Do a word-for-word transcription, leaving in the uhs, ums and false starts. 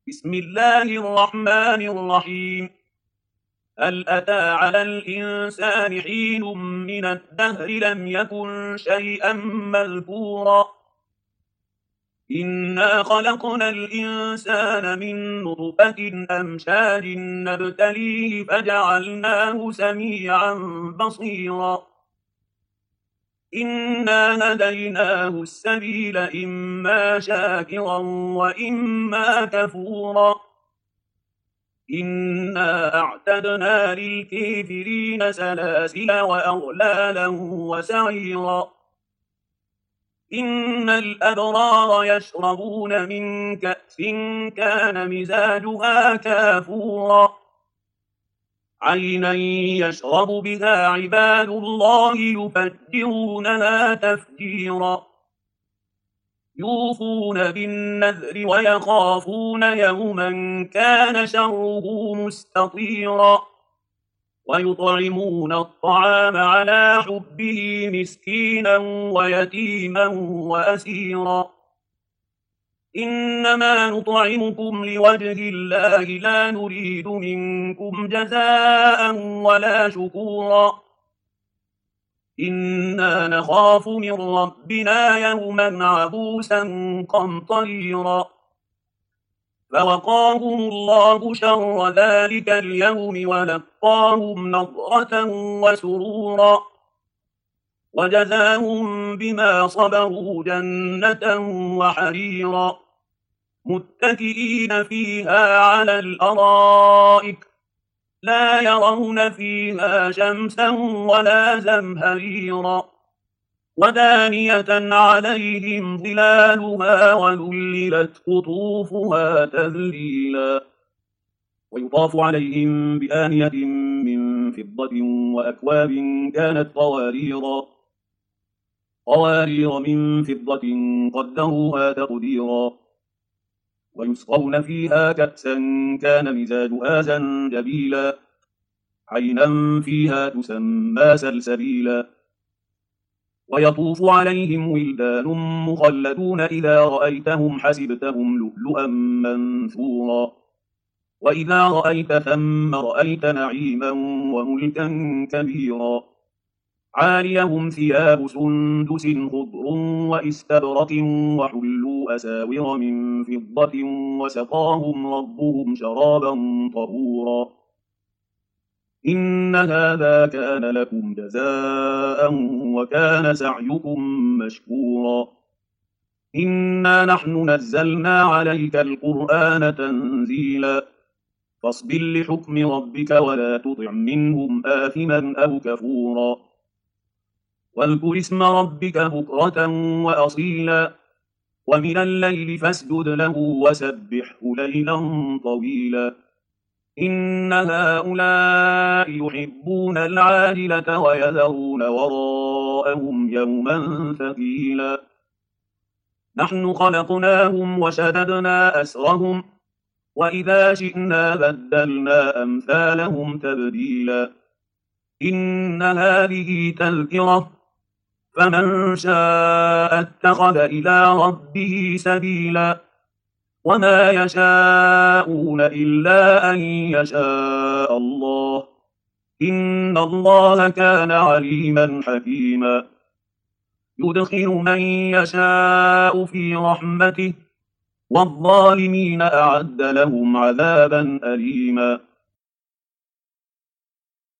بسم الله الرحمن الرحيم. هل أتى على الإنسان حين من الدهر لم يكن شيئا مذكورا إنا خلقنا الإنسان من نطفة أمشاج نبتليه فجعلناه سميعا بصيرا إنا هديناه السبيل إما شاكرا وإما كفورا إنا أعتدنا للكافرين سلاسل وأغلالا وسعيرا إن الأبرار يشربون من كأس كان مزاجها كافورا عينا يشرب بها عباد الله يفجرونها تفجيرا يوفون بالنذر ويخافون يوما كان شره مستطيرا ويطعمون الطعام على حبه مسكينا ويتيما وأسيرا إنما نطعمكم لوجه الله لا نريد منكم جزاء ولا شكورا إنا نخاف من ربنا يوما عبوسا قمطريرا فوقاهم الله شر ذلك اليوم ولقاهم نضرة وسرورا وجزاهم بما صبروا جنة وحريرا متكئين فيها على الأرائك لا يرون فيها شمسا ولا زمهريرا ودانية عليهم ظلالها وذللت قطوفها تذليلا ويطاف عليهم بآنية من فضة وأكواب كانت قواريرا قوارير من فضة قدروها تقديرا ويسقون فيها كأسا كان مزاجها زنجبيلا عينا فيها تسمى سلسبيلا ويطوف عليهم ولدان مخلدون إذا رأيتهم حسبتهم لؤلؤا منثورا وإذا رأيت ثم رأيت نعيما وملكا كبيرا عاليهم ثياب سندس خضر واستبرق وحلوا أساور من فضة وسقاهم ربهم شرابا طهورا إن هذا كان لكم جزاء وكان سعيكم مشكورا إنا نحن نزلنا عليك القرآن تنزيلا فاصبر لحكم ربك ولا تطع منهم آثما أو كفورا واذكر اسم ربك بكرة وأصيلا ومن الليل فاسجد له وسبحه ليلا طويلا إن هؤلاء يحبون العاجلة ويذرون وراءهم يوما ثقيلا نحن خلقناهم وشددنا أسرهم وإذا شئنا بدلنا أمثالهم تبديلا إن هذه تذكرة فمن شاء اتخذ إلى ربه سبيلا وما يشاءون إلا أن يشاء الله إن الله كان عليما حكيما يدخل من يشاء في رحمته والظالمين أعد لهم عذابا أليما